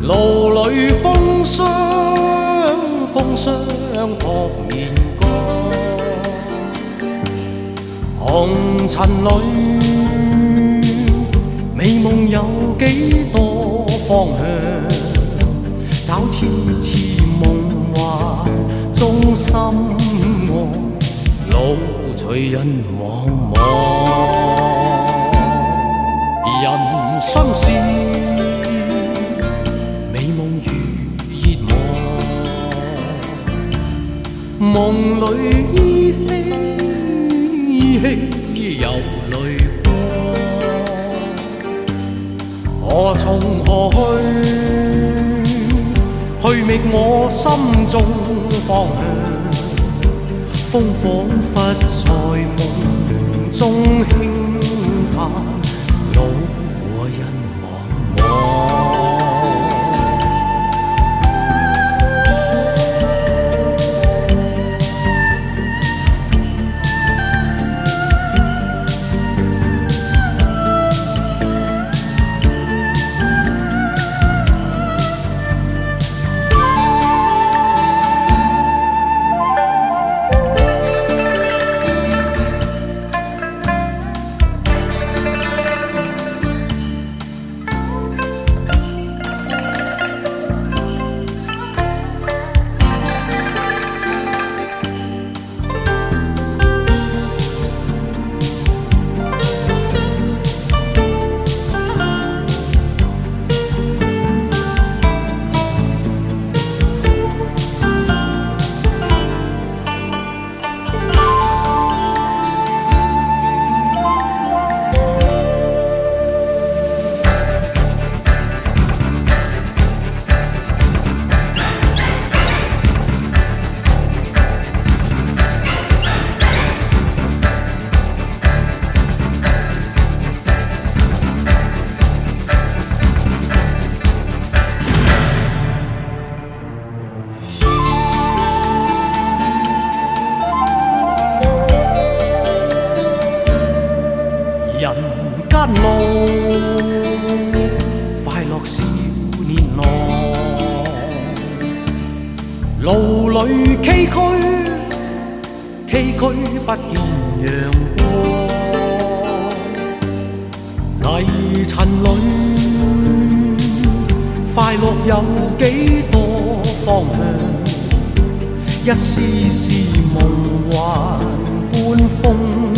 路里風霜撲面光，紅塵裏美夢有幾多方向？找痴痴夢幻中心愛，路隨人茫茫。人生是美夢如熱望，夢裏依稀有淚光。我從何去覓我心中方向？風彷彿在夢中輕嘆，路和人茫茫。人間路，快樂少年郎，路裏崎嶇不見陽光，泥塵裏快樂有幾多方向？一絲絲夢幻般風